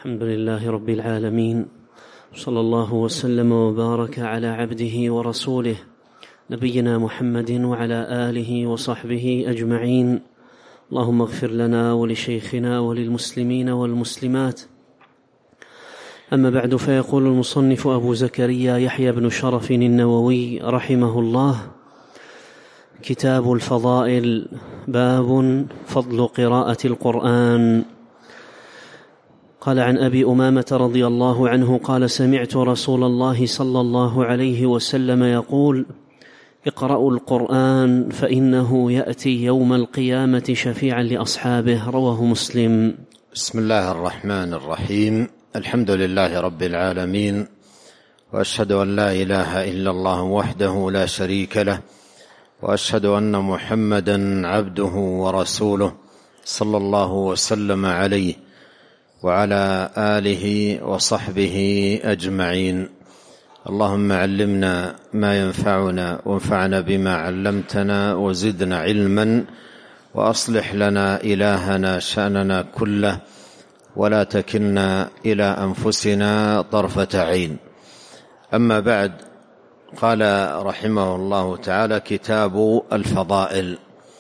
الحمد لله رب العالمين، صلى الله وسلم وبارك على عبده ورسوله نبينا محمد وعلى آله وصحبه أجمعين. اللهم اغفر لنا ولشيخنا وللمسلمين والمسلمات. أما بعد، فيقول المصنف أبو زكريا يحيى بن شرف النووي رحمه الله: كتاب الفضائل، باب فضل قراءة القرآن. قال: عن أبي أمامة رضي الله عنه قال: سمعت رسول الله صلى الله عليه وسلم يقول: اقرأوا القرآن فإنه يأتي يوم القيامة شفيعا لأصحابه. رواه مسلم. بسم الله الرحمن الرحيم. الحمد لله رب العالمين، وأشهد أن لا إله إلا الله وحده لا شريك له، وأشهد أن محمدا عبده ورسوله صلى الله وسلم عليه وعلى آله وصحبه أجمعين. اللهم علمنا ما ينفعنا وانفعنا بما علمتنا وزدنا علما، وأصلح لنا إلهنا شأننا كله، ولا تكلنا إلى أنفسنا طرفة عين. أما بعد، قال رحمه الله تعالى: كتاب الفضائل.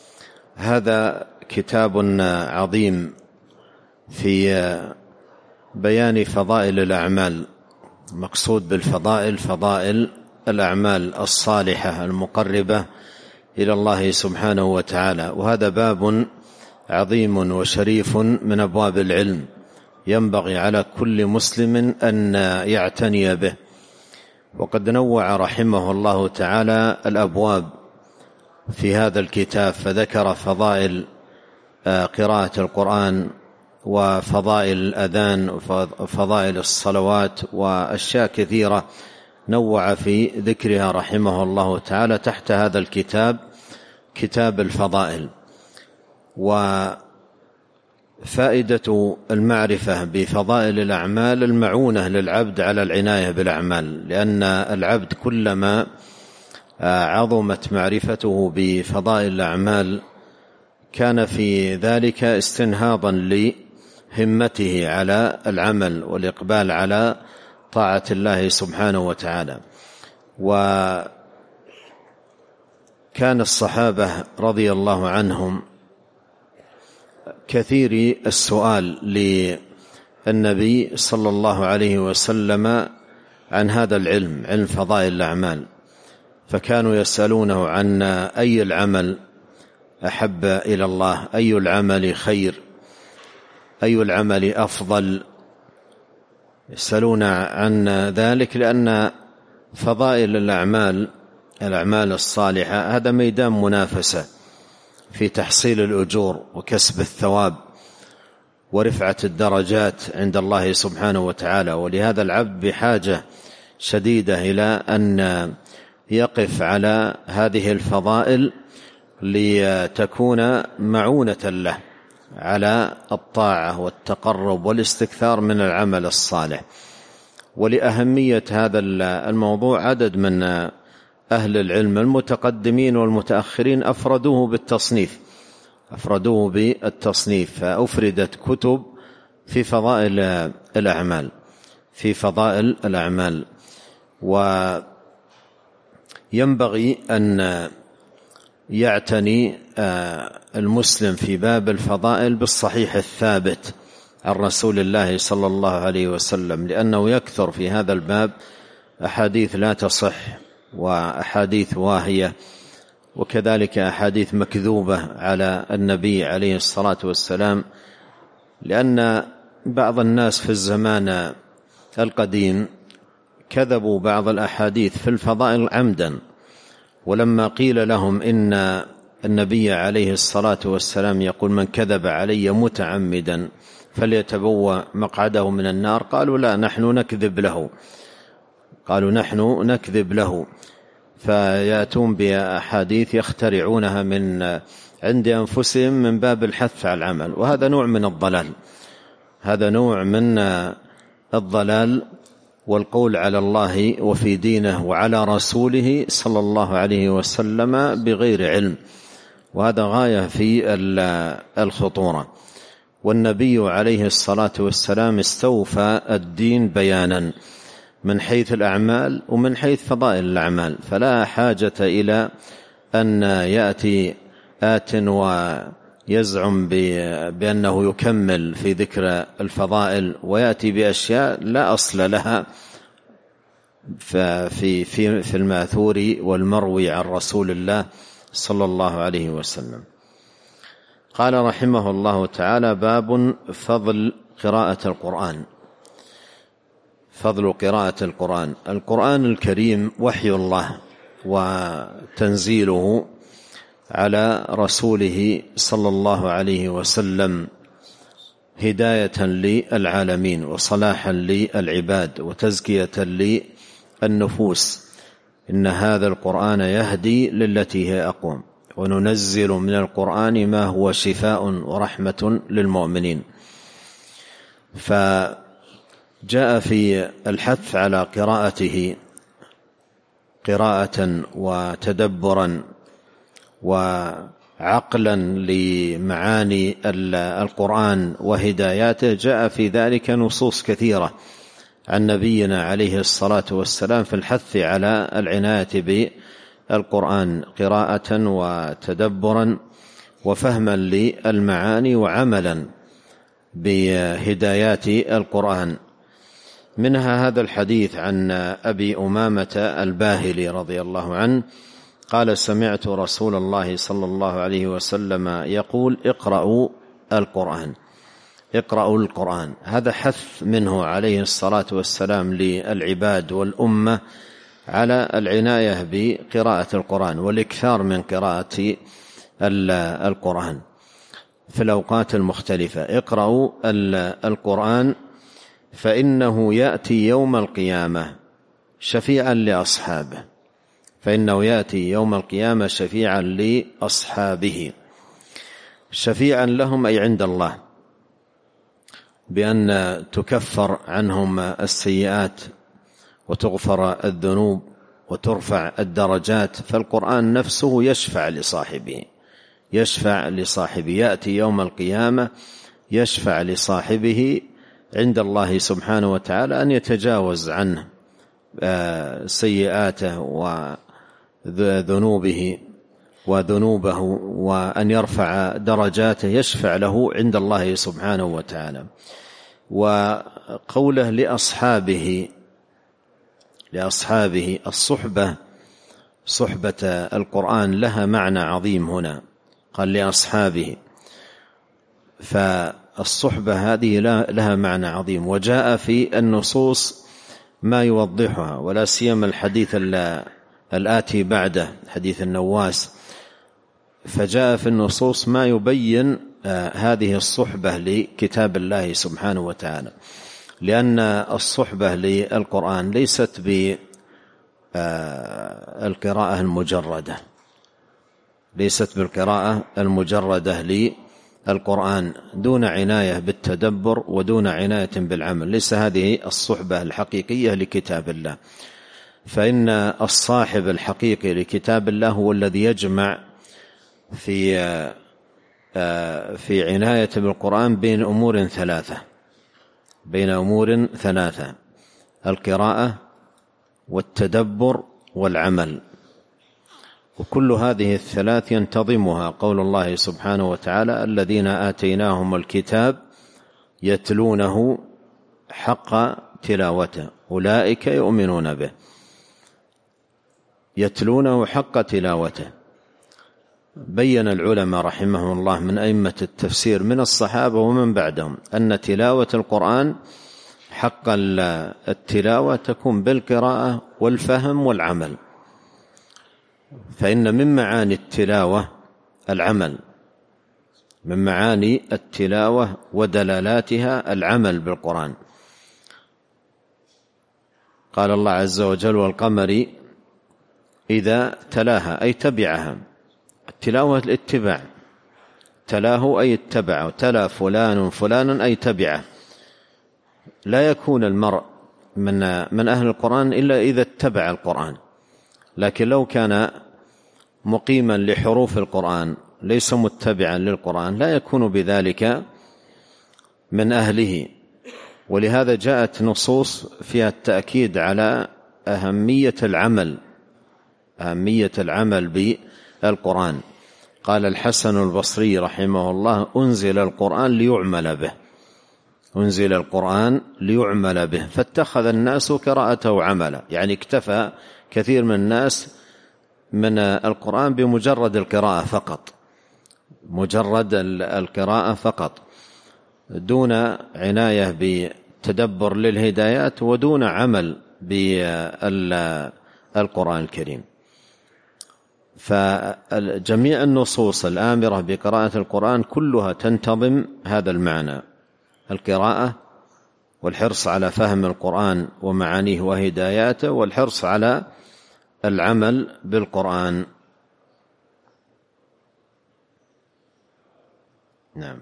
هذا كتاب عظيم في بيان فضائل الأعمال. مقصود بالفضائل فضائل الأعمال الصالحة المقربة إلى الله سبحانه وتعالى، وهذا باب عظيم وشريف من أبواب العلم، ينبغي على كل مسلم أن يعتني به. وقد نوع رحمه الله تعالى الأبواب في هذا الكتاب، فذكر فضائل قراءة القرآن، وفضائل الأذان، وفضائل الصلوات، وأشياء كثيرة نوع في ذكرها رحمه الله تعالى تحت هذا الكتاب، كتاب الفضائل. وفائدة المعرفة بفضائل الأعمال المعونة للعبد على العناية بالأعمال، لأن العبد كلما عظمت معرفته بفضائل الأعمال كان في ذلك استنهاضا لهمته على العمل والإقبال على طاعة الله سبحانه وتعالى. وكان الصحابة رضي الله عنهم كثير السؤال للنبي صلى الله عليه وسلم عن هذا العلم، علم فضائل الأعمال، فكانوا يسألونه عن أي العمل أحب إلى الله، أي العمل خير، أي العمل أفضل. يسألون عن ذلك لأن فضائل الأعمال الصالحة هذا ميدان منافسة في تحصيل الأجور وكسب الثواب ورفعة الدرجات عند الله سبحانه وتعالى. ولهذا العبد بحاجة شديدة إلى أن يقف على هذه الفضائل لتكون معونة له على الطاعة والتقرب والاستكثار من العمل الصالح. ولأهمية هذا الموضوع عدد من أهل العلم المتقدمين والمتأخرين أفردوه بالتصنيف، فأفردت كتب في فضائل الأعمال. وينبغي أن يعتني المسلم في باب الفضائل بالصحيح الثابت عن رسول الله صلى الله عليه وسلم، لأنه يكثر في هذا الباب أحاديث لا تصح، وأحاديث واهية، وكذلك أحاديث مكذوبة على النبي عليه الصلاة والسلام. لأن بعض الناس في الزمان القديم كذبوا بعض الأحاديث في الفضائل عمدا، ولما قيل لهم إن النبي عليه الصلاة والسلام يقول: من كذب علي متعمدا فليتبوأ مقعده من النار، قالوا: لا، نحن نكذب له. فيأتون بأحاديث يخترعونها من عند أنفسهم من باب الحث على العمل، وهذا نوع من الضلال والقول على الله وفي دينه وعلى رسوله صلى الله عليه وسلم بغير علم، وهذا غاية في الخطورة. والنبي عليه الصلاة والسلام استوفى الدين بيانا من حيث الأعمال ومن حيث فضائل الأعمال، فلا حاجة إلى أن يأتي آت ويزعم بأنه يكمل في ذكر الفضائل ويأتي بأشياء لا أصل لها في الماثور والمروي عن رسول الله صلى الله عليه وسلم. قال رحمه الله تعالى: باب فضل قراءة القرآن. فضل قراءة القرآن. القرآن الكريم وحي الله وتنزيله على رسوله صلى الله عليه وسلم هداية للعالمين وصلاحا للعباد وتزكية للنفوس. إن هذا القرآن يهدي للتي هي أقوم وننزل من القرآن ما هو شفاء ورحمة للمؤمنين. فجاء في الحث على قراءته قراءة وتدبرا وعقلا لمعاني القرآن وهداياته. جاء في ذلك نصوص كثيرة عن نبينا عليه الصلاة والسلام في الحث على العناية بالقرآن قراءة وتدبرا وفهما للمعاني وعملا بهدايات القرآن. منها هذا الحديث عن أبي أمامة الباهلي رضي الله عنه قال: سمعت رسول الله صلى الله عليه وسلم يقول: اقرأوا القرآن، اقرأوا القرآن. هذا حث منه عليه الصلاة والسلام للعباد والأمة على العناية بقراءة القرآن والإكثار من قراءة القرآن في الأوقات المختلفة. اقرأوا القرآن فإنه يأتي يوم القيامة شفيعا لأصحابه، فإنه يأتي يوم القيامة شفيعا لأصحابه، شفيعا لهم أي عند الله، بأن تكفر عنهم السيئات وتغفر الذنوب وترفع الدرجات. فالقرآن نفسه يشفع لصاحبه، يشفع لصاحبه، يأتي يوم القيامة يشفع لصاحبه عند الله سبحانه وتعالى أن يتجاوز عنه سيئاته وذنوبه وأن يرفع درجاته، يشفع له عند الله سبحانه وتعالى. وقوله لأصحابه الصحبة، صحبة القرآن لها معنى عظيم هنا، قال لأصحابه، فالصحبة هذه لها معنى عظيم. وجاء في النصوص ما يوضحها، ولا سيما الحديث الآتي بعده حديث النواس، فجاء في النصوص ما يبين هذه الصحبة لكتاب الله سبحانه وتعالى، لأن الصحبة للقرآن ليست بالقراءة المجردة، ليست بالقراءة المجردة للقرآن دون عناية بالتدبر ودون عناية بالعمل. ليس هذه الصحبة الحقيقية لكتاب الله، فإن الصاحب الحقيقي لكتاب الله هو الذي يجمع في عناية بالقرآن بين أمور ثلاثة: القراءة والتدبر والعمل. وكل هذه الثلاث ينتظمها قول الله سبحانه وتعالى: الذين آتيناهم الكتاب يتلونه حق تلاوته أولئك يؤمنون به. يتلونه حق تلاوته. بين العلماء رحمهم الله من أئمة التفسير من الصحابة ومن بعدهم أن تلاوة القرآن حق التلاوة تكون بالقراءة والفهم والعمل، فإن من معاني التلاوة العمل، من معاني التلاوة ودلالاتها العمل بالقرآن. قال الله عز وجل: والقمر إذا تلاها، أي تبعها. التلاوة الاتباع، تلاه أي اتبعه، تلا فلان فلانا أي تبعه. لا يكون المرء من أهل القرآن إلا إذا اتبع القرآن، لكن لو كان مقيما لحروف القرآن ليس متبعا للقرآن لا يكون بذلك من أهله. ولهذا جاءت نصوص فيها التأكيد على أهمية العمل بالقرآن. قال الحسن البصري رحمه الله: أنزل القرآن ليعمل به فاتخذ الناس قراءته عملا. يعني اكتفى كثير من الناس من القرآن بمجرد القراءة فقط، دون عناية بتدبر للهدايات ودون عمل بالقرآن الكريم. فجميع النصوص الآمرة بقراءة القرآن كلها تنتظم هذا المعنى: القراءة، والحرص على فهم القرآن ومعانيه وهداياته، والحرص على العمل بالقرآن. نعم.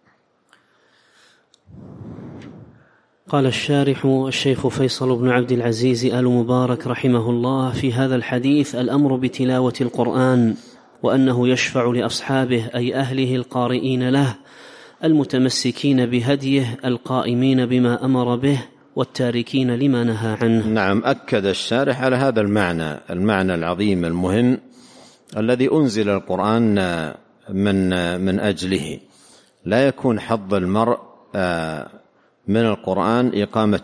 قال الشارح الشيخ فيصل بن عبد العزيز آل مبارك رحمه الله: في هذا الحديث الأمر بتلاوة القرآن، وأنه يشفع لأصحابه أي أهله القارئين له المتمسكين بهديه القائمين بما أمر به والتاركين لما نهى عنه. نعم، أكد الشارح على هذا المعنى العظيم المهم الذي أنزل القرآن من أجله. لا يكون حظ المرء من القرآن إقامة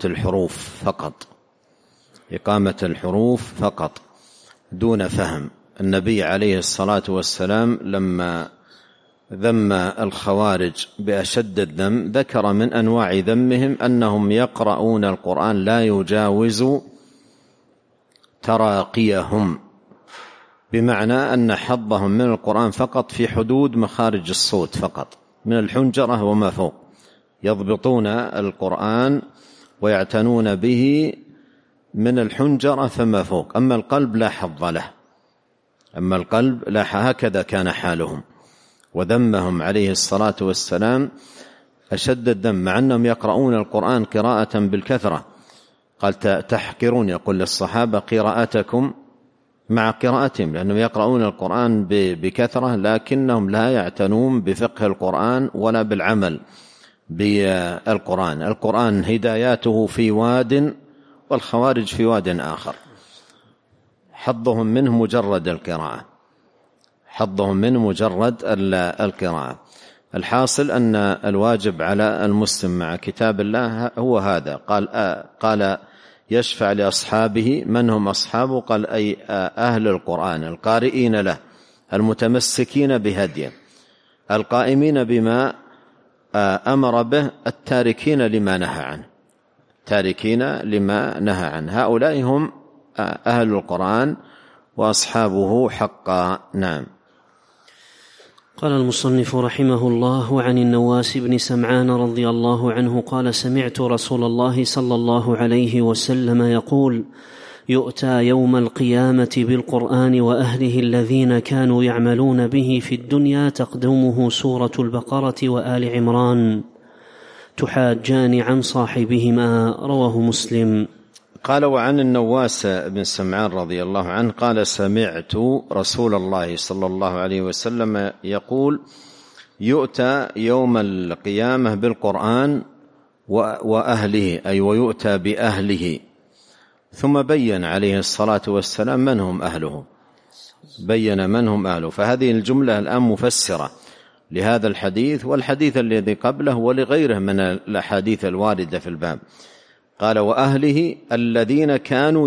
الحروف فقط دون فهم. النبي عليه الصلاة والسلام لما ذم الخوارج بأشد الذم ذكر من أنواع ذمهم أنهم يقرؤون القرآن لا يجاوز تراقيهم، بمعنى أن حظهم من القرآن فقط في حدود مخارج الصوت فقط، من الحنجرة وما فوق، يضبطون القرآن ويعتنون به من الحنجرة فما فوق. أما القلب لا حظ له، هكذا كان حالهم. وذمهم عليه الصلاة والسلام أشد الذم، مع أنهم يقرؤون القرآن قراءة بالكثرة. قال: تحقرون، يقول للصحابة، قراءتكم مع قراءتهم، لأنهم يقرؤون القرآن بكثرة لكنهم لا يعتنون بفقه القرآن ولا بالعمل بالقرآن. القرآن هداياته في واد والخوارج في واد آخر. حظهم منه مجرد القراءة. الحاصل أن الواجب على المسلم مع كتاب الله هو هذا. قال يشفع لأصحابه. من هم أصحابه؟ قال: أي أهل القرآن القارئين له المتمسكين بهديه القائمين بما أمر به التاركين لما نهى عنه. هؤلاء هم أهل القرآن وأصحابه حقا. نعم. قال المصنف رحمه الله: عن النواس بن سمعان رضي الله عنه قال: سمعت رسول الله صلى الله عليه وسلم يقول: يؤتى يوم القيامة بالقرآن وأهله الذين كانوا يعملون به في الدنيا تقدمه سورة البقرة وآل عمران تحاجان عن صاحبهما. رواه مسلم. قال: وعن النواس بن سمعان رضي الله عنه قال: سمعت رسول الله صلى الله عليه وسلم يقول: يؤتى يوم القيامة بالقرآن وأهله، أي ويؤتى بأهله. ثم بين عليه الصلاة والسلام من هم أهله، فهذه الجملة الآن مفسرة لهذا الحديث والحديث الذي قبله ولغيره من الأحاديث الواردة في الباب. قال: وأهله الذين كانوا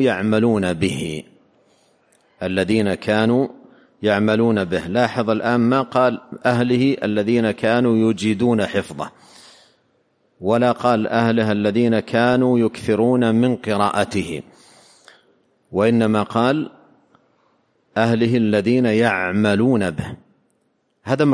يعملون به. لاحظ الآن ما قال أهله الذين كانوا يجيدون حفظه، ولا قال أهله الذين كانوا يكثرون من قراءته، وإنما قال أهله الذين يعملون به. هذا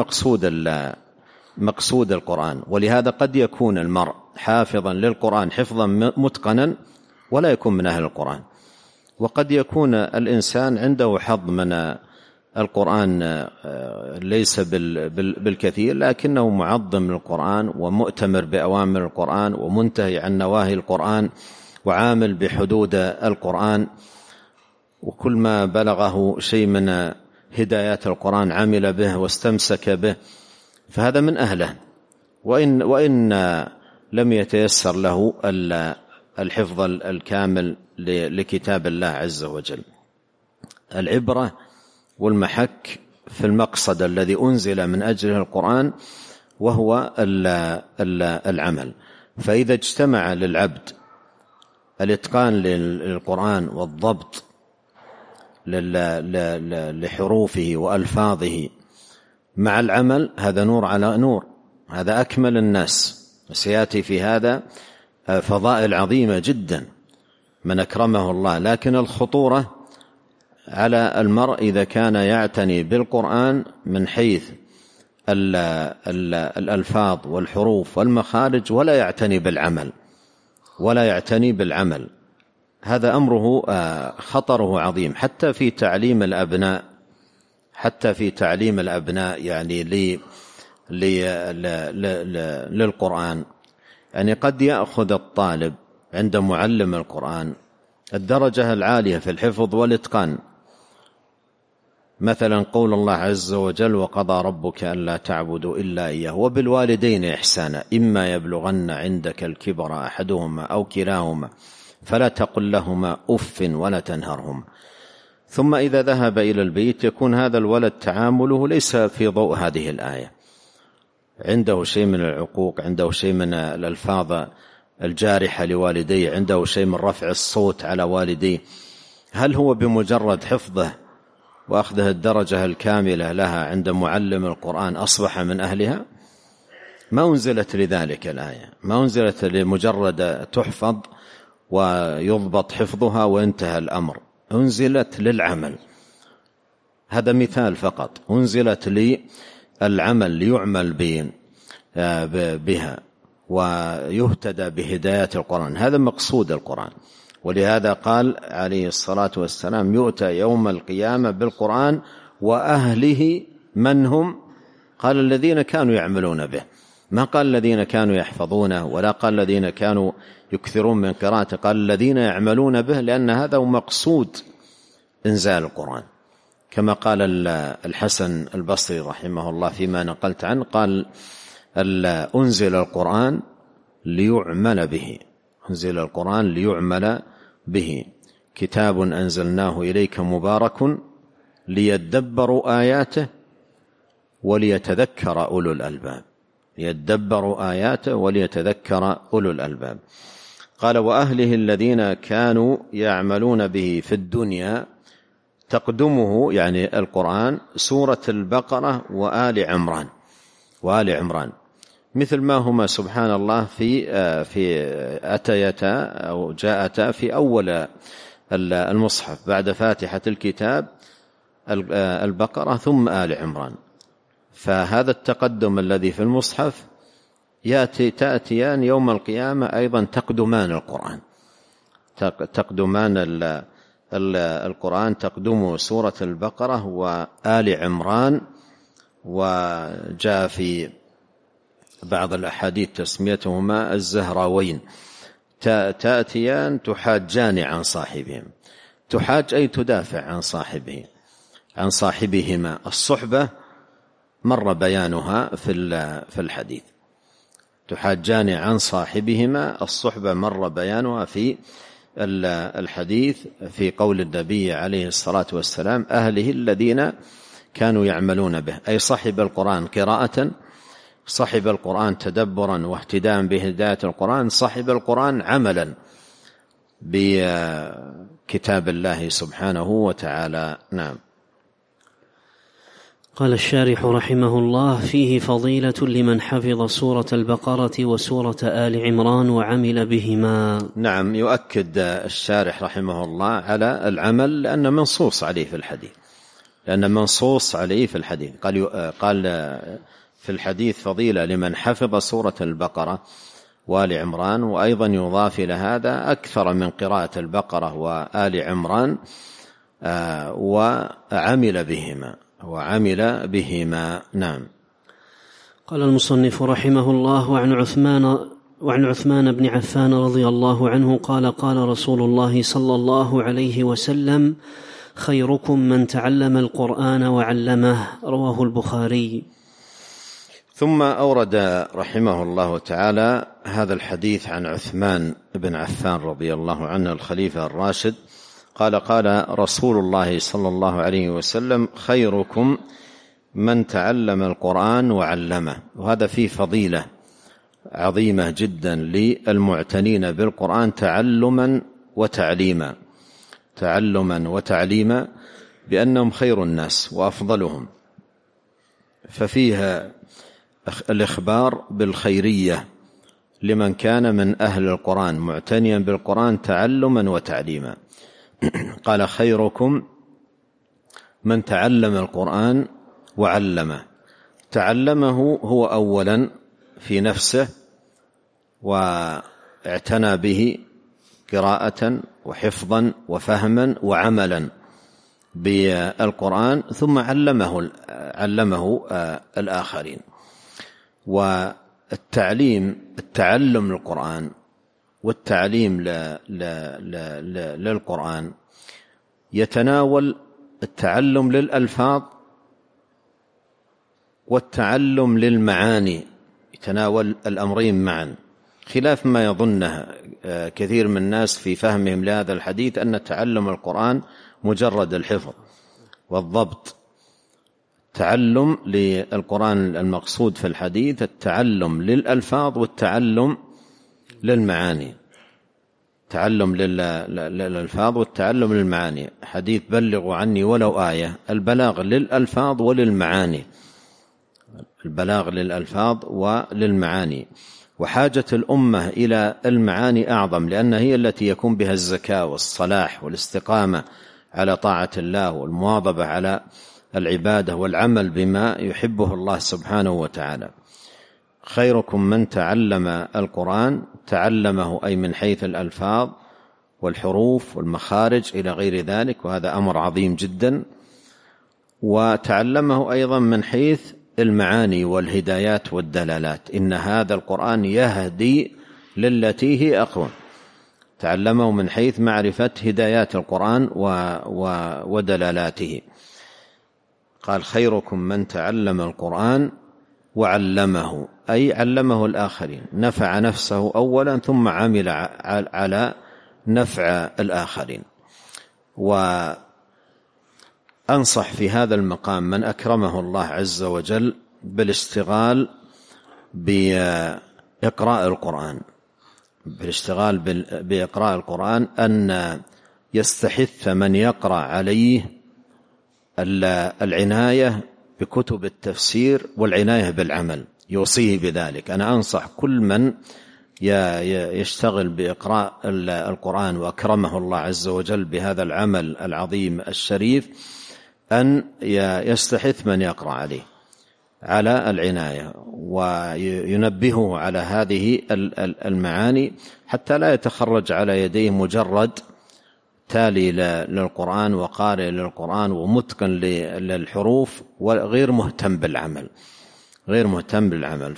مقصود القرآن. ولهذا قد يكون المرء حافظا للقرآن حفظا متقنا ولا يكون من أهل القرآن، وقد يكون الإنسان عنده حظ من القرآن ليس بالكثير، لكنه معظم للقرآن ومؤتمر بأوامر القرآن ومنتهي عن نواهي القرآن وعامل بحدود القرآن، وكل ما بلغه شيء من هدايات القرآن عمل به واستمسك به، فهذا من أهله. وإن لم يتيسر له الحفظ الكامل لكتاب الله عز وجل. العبرة والمحك في المقصد الذي أنزل من أجله القرآن، وهو العمل. فإذا اجتمع للعبد الإتقان للقرآن والضبط لحروفه وألفاظه مع العمل، هذا نور على نور، هذا أكمل الناس. وسيأتي في هذا فضائل عظيمة جدا من أكرمه الله. لكن الخطورة على المرء إذا كان يعتني بالقرآن من حيث الألفاظ والحروف والمخارج ولا يعتني بالعمل، هذا أمره خطره عظيم حتى في تعليم الأبناء يعني للقرآن. يعني قد يأخذ الطالب عند معلم القرآن الدرجة العالية في الحفظ والإتقان، مثلا قول الله عز وجل: وقضى ربك ألا تعبدوا إلا إياه وبالوالدين إحسانا إما يبلغن عندك الكبر أحدهما أو كلاهما فلا تقل لهما أف ولا تنهرهما. ثم إذا ذهب إلى البيت يكون هذا الولد تعامله ليس في ضوء هذه الآية، عنده شيء من العقوق، عنده شيء من الألفاظ الجارحة لوالديه، عنده شيء من رفع الصوت على والديه. هل هو بمجرد حفظه وأخذه الدرجة الكاملة لها عند معلم القرآن أصبح من أهلها؟ ما أنزلت لذلك الآية، ما أنزلت لمجرد تحفظ ويضبط حفظها وانتهى الأمر، أنزلت للعمل. هذا مثال فقط، أنزلت للعمل ليعمل بها ويهتدى بهداية القرآن. هذا مقصود القرآن. ولهذا قال عليه الصلاة والسلام: يؤتى يوم القيامة بالقرآن وأهله من هم؟ قال: الذين كانوا يعملون به. ما قال الذين كانوا يحفظونه ولا قال الذين كانوا يكثرون من قراءته، قال الذين يعملون به، لأن هذا هو مقصود إنزال القرآن. كما قال الحسن البصري رحمه الله فيما نقلت عنه، قال: أنزل القرآن ليعمل به، أنزل القرآن ليعمل به، كتاب أنزلناه إليك مبارك ليدبروا آياته وليتذكر أولو الألباب، ليدبروا آياته وليتذكر أولو الألباب. قال: وأهله الذين كانوا يعملون به في الدنيا، تقدمه يعني القرآن سورة البقرة وآل عمران، مثل ما هما سبحان الله في أتيتا أو جاءتا في أول المصحف بعد فاتحة الكتاب البقرة ثم آل عمران. فهذا التقدم الذي في المصحف تأتيان يوم القيامة أيضا تقدمان القرآن، القرآن تقدم سورة البقرة وآل عمران. وجاء في بعض الأحاديث تسميتهما الزهراوين، تأتيان تحاجان عن صاحبهم. تحاج أي تدافع عن صاحبهما. الصحبة مر بيانها في الحديث، تحاجان عن صاحبهما. الصحبة مر بيانها في الحديث في قول النبي عليه الصلاة والسلام: أهله الذين كانوا يعملون به، أي صاحب القرآن قراءة، صاحب القرآن تدبرا واهتداء بهداية القرآن، صاحب القرآن عملا بكتاب الله سبحانه وتعالى. نعم. قال الشارح رحمه الله: فيه فضيلة لمن حفظ سورة البقرة وسورة آل عمران وعمل بهما. نعم، يؤكد الشارح رحمه الله على العمل لأن منصوص عليه في الحديث، قال في الحديث فضيلة لمن حفظ سورة البقرة وآل عمران، وأيضا يضاف إلى هذا أكثر من قراءة البقرة وآل عمران وعمل بهما. نعم. قال المصنف رحمه الله: وعن عثمان بن عفان رضي الله عنه قال: قال رسول الله صلى الله عليه وسلم: خيركم من تعلم القرآن وعلمه. رواه البخاري. ثم أورد رحمه الله تعالى هذا الحديث عن عثمان بن عفان رضي الله عنه الخليفة الراشد قال: قال رسول الله صلى الله عليه وسلم: خيركم من تعلم القرآن وعلمه. وهذا فيه فضيلة عظيمة جدا للمعتنين بالقرآن تعلما وتعليما، تعلما وتعليما، بأنهم خير الناس وأفضلهم. ففيها الإخبار بالخيرية لمن كان من أهل القرآن معتنيا بالقرآن تعلما وتعليما. قال: خيركم من تعلم القرآن وعلمه. تعلمه هو أولا في نفسه واعتنى به قراءة وحفظا وفهما وعملا بالقرآن، ثم علمه الآخرين. التعلم للقرآن والتعليم للقرآن يتناول التعلم للألفاظ والتعلم للمعاني، يتناول الأمرين معا، خلاف ما يظنه كثير من الناس في فهمهم لهذا الحديث أن تعلم القرآن مجرد الحفظ والضبط. تعلم للقرآن المقصود في الحديث التعلم للألفاظ والتعلم للمعاني، تعلم للألفاظ والتعلم للمعاني. حديث بلغوا عني ولو آية، البلاغ للألفاظ وللمعاني، البلاغ للألفاظ وللمعاني. وحاجة الأمة إلى المعاني أعظم، لأنها هي التي يكون بها الزكاة والصلاح والاستقامة على طاعة الله والمواظبة على العبادة والعمل بما يحبه الله سبحانه وتعالى. خيركم من تعلم القرآن، تعلمه أي من حيث الألفاظ والحروف والمخارج إلى غير ذلك، وهذا أمر عظيم جدا. وتعلمه أيضا من حيث المعاني والهدايات والدلالات، إن هذا القرآن يهدي للتي هي أقوم. تعلمه من حيث معرفة هدايات القرآن ودلالاته. قال: خيركم من تعلم القرآن وعلمه، أي علمه الآخرين، نفع نفسه أولا ثم عمل على نفع الآخرين. وأنصح في هذا المقام من أكرمه الله عز وجل بالاشتغال بإقراء القرآن، بإقراء القرآن، أن يستحث من يقرأ عليه العناية بكتب التفسير والعناية بالعمل، يوصيه بذلك. أنا أنصح كل من يشتغل بإقراء القرآن وأكرمه الله عز وجل بهذا العمل العظيم الشريف أن يستحث من يقرأ عليه على العناية، وينبهه على هذه المعاني حتى لا يتخرج على يديه مجرد تالي للقرآن وقارئ للقرآن ومتقن للحروف وغير مهتم بالعمل، غير مهتم بالعمل.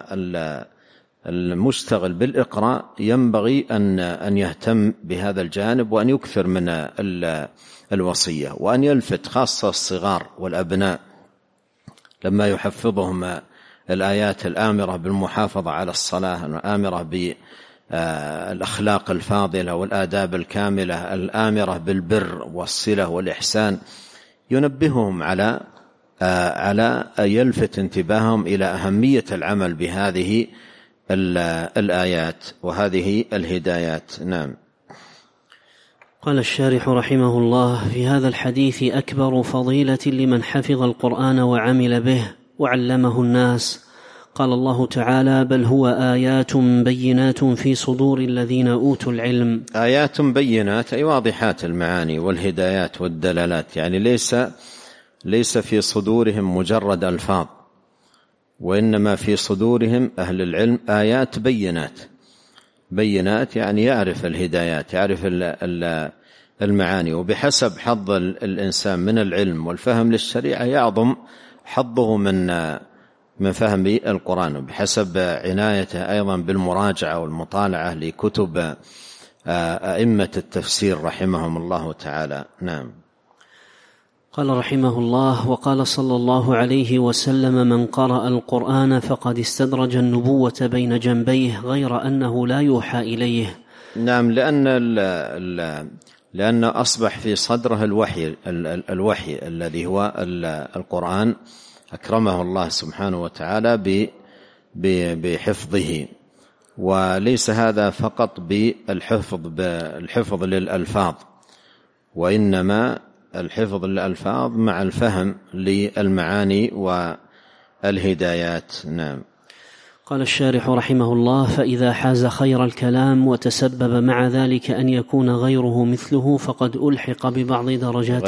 فالمشتغل بالإقراء ينبغي أن يهتم بهذا الجانب، وأن يكثر من الوصية، وأن يلفت خاصة الصغار والأبناء لما يحفظهم الآيات الآمرة بالمحافظة على الصلاة، الآمرة بالأخلاق الفاضلة والآداب الكاملة، الآمرة بالبر والصلة والإحسان، ينبههم على يلفت انتباههم إلى أهمية العمل بهذه الآيات وهذه الهدايات. نعم. قال الشارح رحمه الله: في هذا الحديث أكبر فضيلة لمن حفظ القرآن وعمل به وعلمه الناس. قال الله تعالى: بل هو آيات بينات في صدور الذين أوتوا العلم. آيات بينات أي واضحات المعاني والهدايات والدلالات، يعني ليس في صدورهم مجرد ألفاظ، وإنما في صدورهم أهل العلم آيات بينات، يعني يعرف الهدايات، يعرف المعاني. وبحسب حظ الإنسان من العلم والفهم للشريعة يعظم حظه من فهم القرآن، وبحسب عنايته أيضا بالمراجعة والمطالعة لكتب أئمة التفسير رحمهم الله تعالى. نعم. قال رحمه الله: وقال صلى الله عليه وسلم: من قرأ القرآن فقد استدرج النبوة بين جنبيه غير أنه لا يوحى إليه. نعم، لأن أصبح في صدره الوحي الذي هو القرآن، أكرمه الله سبحانه وتعالى بحفظه. وليس هذا فقط بالحفظ للألفاظ، وإنما الحفظ للألفاظ مع الفهم للمعاني والهدايات. نعم. قال الشارح رحمه الله: فإذا حاز خير الكلام وتسبب مع ذلك أن يكون غيره مثله فقد ألحق ببعض درجات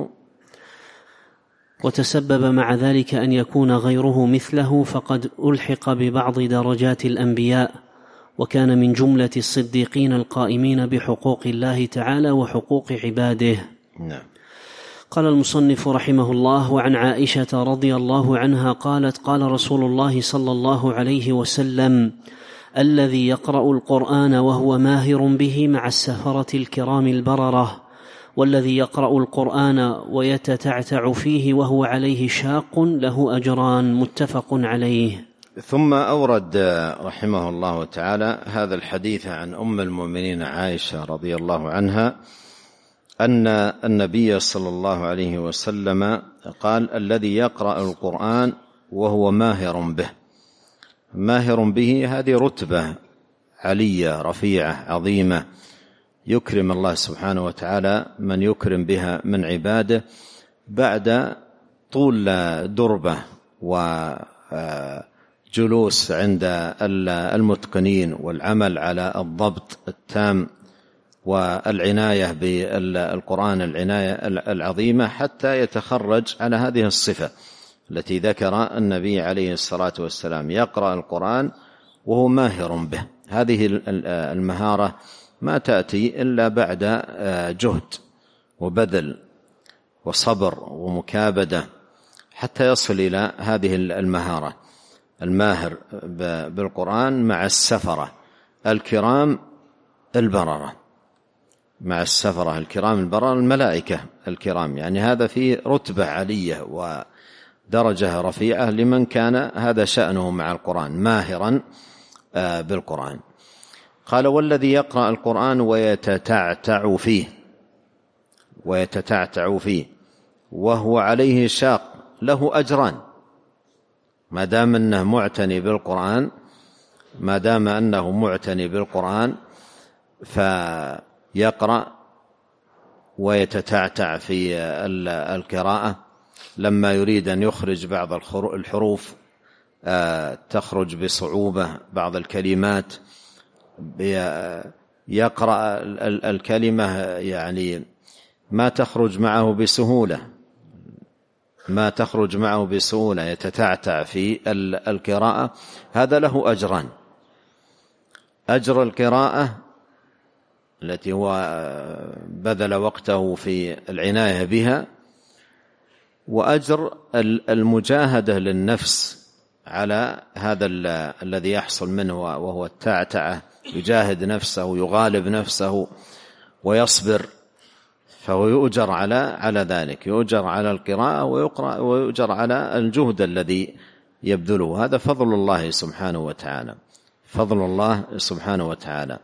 الأنبياء، وكان من جملة الصديقين القائمين بحقوق الله تعالى وحقوق عباده. نعم. قال المصنف رحمه الله: وعن عائشة رضي الله عنها قالت: قال رسول الله صلى الله عليه وسلم: الذي يقرأ القرآن وهو ماهر به مع السفرة الكرام البررة، والذي يقرأ القرآن ويتتعتع فيه وهو عليه شاق له أجران، متفق عليه. ثم أورد رحمه الله تعالى هذا الحديث عن أم المؤمنين عائشة رضي الله عنها أن النبي صلى الله عليه وسلم قال: الذي يقرأ القرآن وهو ماهر به. ماهر به هذه رتبة علية رفيعة عظيمة، يكرم الله سبحانه وتعالى من يكرم بها من عباده بعد طول دربة وجلوس عند المتقنين والعمل على الضبط التام والعناية بالقرآن العناية العظيمة، حتى يتخرج على هذه الصفة التي ذكر النبي عليه الصلاة والسلام: يقرأ القرآن وهو ماهر به. هذه المهارة ما تأتي إلا بعد جهد وبذل وصبر ومكابدة حتى يصل إلى هذه المهارة. الماهر بالقرآن مع السفرة الكرام البررة، مع السفرة الكرام البررة الملائكة الكرام، يعني هذا في رتبة عالية ودرجة رفيعة لمن كان هذا شأنه مع القرآن، ماهرا بالقرآن. قال: والذي يقرأ القرآن ويتتعتع فيه وهو عليه شاق له أجران. ما دام أنه معتني بالقرآن فيقرأ ويتتعتع في القراءة، لما يريد أن يخرج بعض الحروف تخرج بصعوبة، بعض الكلمات يقرأ الكلمة يعني ما تخرج معه بسهولة، يتتعتع في القراءة، هذا له أجران: أجر القراءة التي هو بذل وقته في العناية بها، وأجر المجاهدة للنفس على هذا الذي يحصل منه وهو التعتعة، يجاهد نفسه يغالب نفسه ويصبر، فهو يؤجر على ذلك، يؤجر على القراءة ويؤجر على الجهد الذي يبذله. هذا فضل الله سبحانه وتعالى.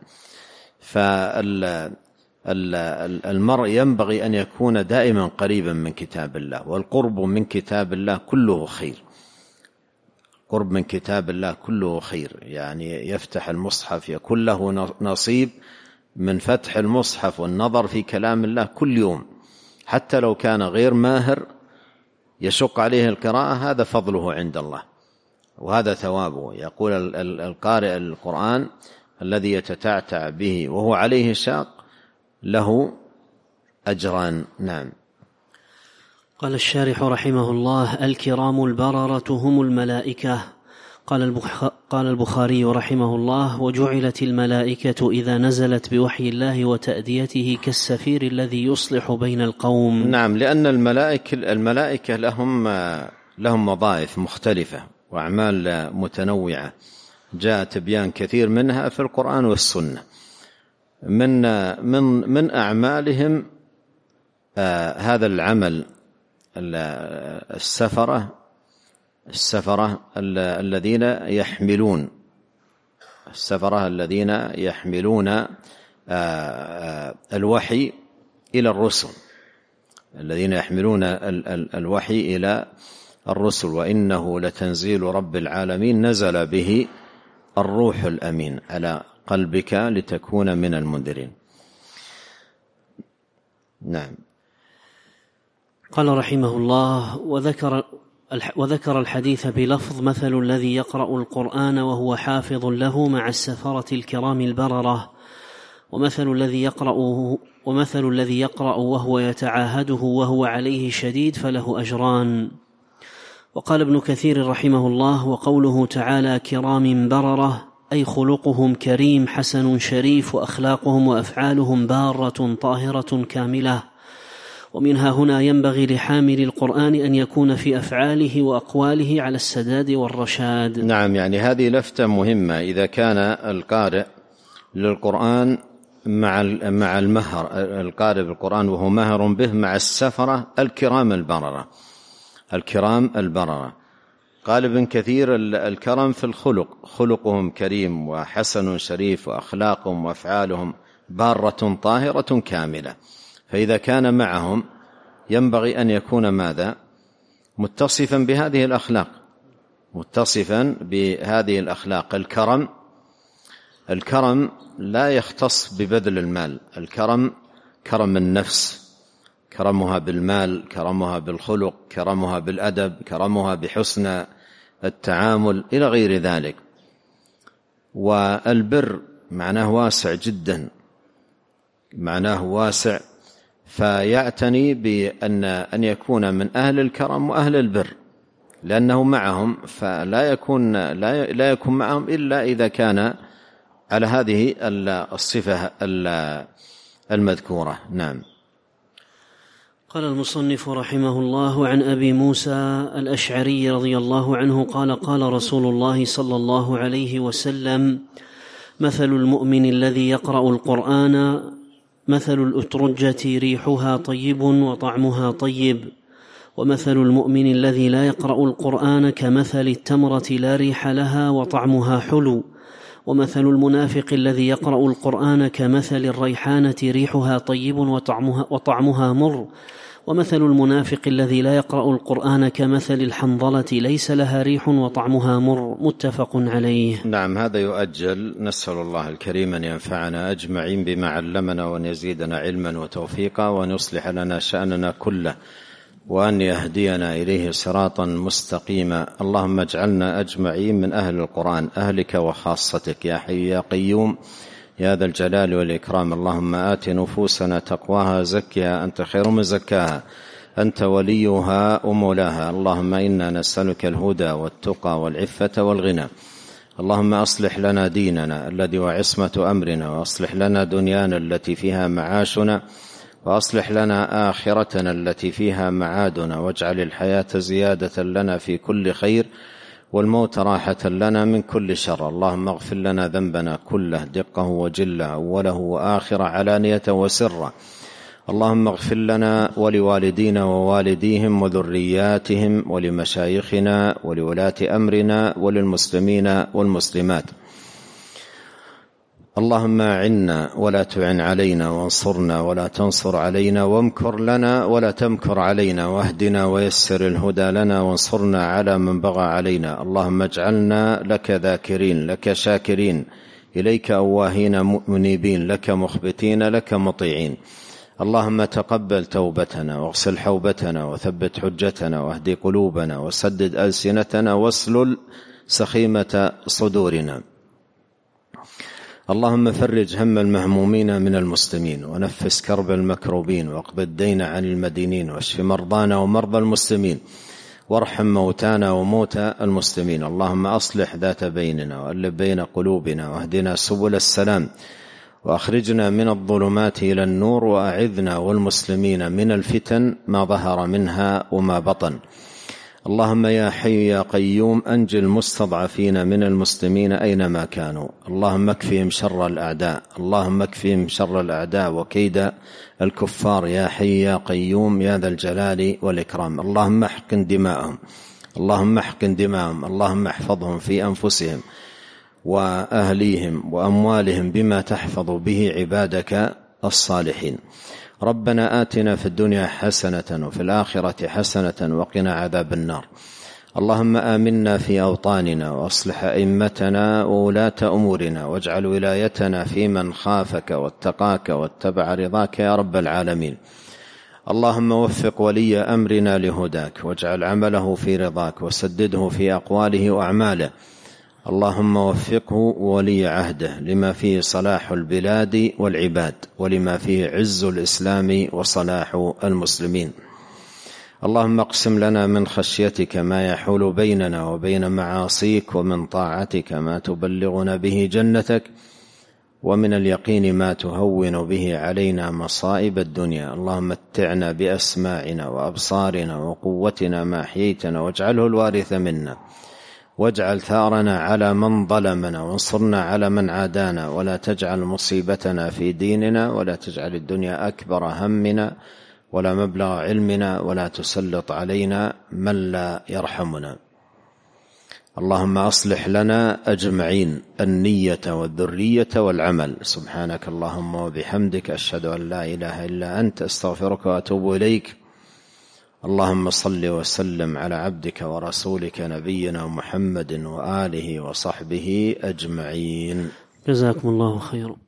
فالمرء ينبغي أن يكون دائما قريبا من كتاب الله، والقرب من كتاب الله كله خير. قرب من كتاب الله كله خير، يعني يفتح المصحف يكون له نصيب من فتح المصحف والنظر في كلام الله كل يوم، حتى لو كان غير ماهر يشق عليه القراءة، هذا فضله عند الله وهذا ثوابه. يقول القارئ القرآن: الذي يتتعتع به وهو عليه شاق له أجران. نعم. قال الشارح رحمه الله: الكرام البررة هم الملائكة. قال البخاري رحمه الله: وجعلت الملائكة إذا نزلت بوحي الله وتأديته كالسفير الذي يصلح بين القوم. نعم، لأن الملائكة لهم وظائف مختلفة وأعمال متنوعة، جاء تبيان كثير منها في القرآن والسنة. من أعمالهم هذا العمل السفرة الذين يحملون الوحي إلى الرسل، الذين يحملون الوحي إلى الرسل. وإنه لتنزيل رب العالمين نزل به الروح الأمين على قلبك لتكون من المنذرين. نعم. قال رحمه الله: وذكر الحديث بلفظ: مثل الذي يقرأ القرآن وهو حافظ له مع السفرة الكرام البررة، ومثل الذي يقرأ وهو يتعاهده وهو عليه شديد فله أجران. وقال ابن كثير رحمه الله: وقوله تعالى كرام بررة أي خلقهم كريم حسن شريف، وأخلاقهم وأفعالهم بارة طاهرة كاملة. ومنها هنا ينبغي لحامل القرآن أن يكون في أفعاله وأقواله على السداد والرشاد. نعم، يعني هذه لفتة مهمة. إذا كان القارئ للقرآن مع المهر، القارئ بالقرآن وهو مهر به مع السفرة الكرام البررة. قال ابن كثير: الكرم في الخلق، خلقهم كريم وحسن شريف، وأخلاقهم وأفعالهم بارة طاهرة كاملة. فإذا كان معهم ينبغي أن يكون ماذا؟ متصفا بهذه الأخلاق. الكرم لا يختص ببذل المال، الكرم كرم النفس، كرمها بالمال، كرمها بالخلق، كرمها بالأدب، كرمها بحسن التعامل إلى غير ذلك. والبر معناه واسع جدا، معناه واسع، فيعتني بأن يكون من أهل الكرم وأهل البر، لأنه معهم، فلا يكون معهم إلا إذا كان على هذه الصفة المذكورة. نعم. قال المصنف رحمه الله: عن أبي موسى الأشعري رضي الله عنه قال: قال رسول الله صلى الله عليه وسلم: مثل المؤمن الذي يقرأ القرآن مثل الأترجة ريحها طيب وطعمها طيب، ومثل المؤمن الذي لا يقرأ القرآن كمثل التمرة لا ريح لها وطعمها حلو، ومثل المنافق الذي يقرأ القرآن كمثل الريحانة ريحها طيب وطعمها مر، ومثل المنافق الذي لا يقرأ القرآن كمثل الحنظلة ليس لها ريح وطعمها مر. متفق عليه. نعم، هذا يؤجل. نسأل الله الكريم أن ينفعنا أجمعين بما علمنا، وأن يزيدنا علما وتوفيقا، وأن يصلح لنا شأننا كله، وأن يهدينا إليه صراطا مستقيما. اللهم اجعلنا أجمعين من أهل القرآن، أهلك وخاصتك، يا حي يا قيوم يا ذا الجلال والإكرام. اللهم آت نفوسنا تقواها، زكها أنت خير من زكاها، أنت وليها ومولاها. اللهم إنا نسألك الهدى والتقى والعفة والغنى. اللهم أصلح لنا ديننا الذي وعصمة أمرنا، وأصلح لنا دنيانا التي فيها معاشنا، وأصلح لنا آخرتنا التي فيها معادنا، واجعل الحياة زيادة لنا في كل خير، والموت راحة لنا من كل شر. اللهم اغفر لنا ذنبنا كله، دقه وجله، أوله وآخره، علانية وسره. اللهم اغفر لنا ولوالدينا ووالديهم وذرياتهم، ولمشايخنا ولولاة أمرنا، وللمسلمين والمسلمات. اللهم أعنا ولا تعن علينا، وانصرنا ولا تنصر علينا، وامكر لنا ولا تمكر علينا، واهدنا ويسر الهدى لنا، وانصرنا على من بغى علينا. اللهم اجعلنا لك ذاكرين، لك شاكرين، إليك أواهين منيبين، لك مخبتين، لك مطيعين. اللهم تقبل توبتنا، واغسل حوبتنا، وثبت حجتنا، واهدي قلوبنا، وسدد ألسنتنا، واسلل سخيمة صدورنا. اللهم فرج هم المهمومين من المسلمين، ونفس كرب المكروبين، واقض الدين عن المدينين، واشف مرضانا ومرضى المسلمين، وارحم موتانا وموتى المسلمين. اللهم أصلح ذات بيننا، وألف بين قلوبنا، واهدنا سبل السلام، وأخرجنا من الظلمات إلى النور، وأعذنا والمسلمين من الفتن ما ظهر منها وما بطن. اللهم يا حي يا قيوم أنجِ المستضعفين من المسلمين أينما كانوا. اللهم اكفهم شر الأعداء، اللهم اكفهم شر الأعداء وكيد الكفار يا حي يا قيوم يا ذا الجلال والإكرام. اللهم احقن دماءهم، اللهم احقن دماءهم، اللهم احفظهم في أنفسهم وأهليهم وأموالهم بما تحفظ به عبادك الصالحين. ربنا آتنا في الدنيا حسنة وفي الآخرة حسنة وقنا عذاب النار. اللهم آمنا في أوطاننا وأصلح أئمتنا وولاة أمورنا، واجعل ولايتنا في من خافك واتقاك واتبع رضاك يا رب العالمين. اللهم وفق ولي أمرنا لهداك، واجعل عمله في رضاك، وسدده في أقواله وأعماله. اللهم وفقه ولي عهده لما فيه صلاح البلاد والعباد، ولما فيه عز الإسلام وصلاح المسلمين. اللهم اقسم لنا من خشيتك ما يحول بيننا وبين معاصيك، ومن طاعتك ما تبلغنا به جنتك، ومن اليقين ما تهون به علينا مصائب الدنيا. اللهم متعنا بأسماعنا وأبصارنا وقوتنا ما أحييتنا، واجعله الوارث منا، واجعل ثارنا على من ظلمنا، وانصرنا على من عادانا، ولا تجعل مصيبتنا في ديننا، ولا تجعل الدنيا أكبر همنا ولا مبلغ علمنا، ولا تسلط علينا من لا يرحمنا. اللهم أصلح لنا أجمعين النية والذرية والعمل. سبحانك اللهم وبحمدك، أشهد أن لا إله إلا أنت، أستغفرك وأتوب إليك. اللهم صل وسلم على عبدك ورسولك نبينا محمد وآله وصحبه أجمعين. جزاكم الله خيرا.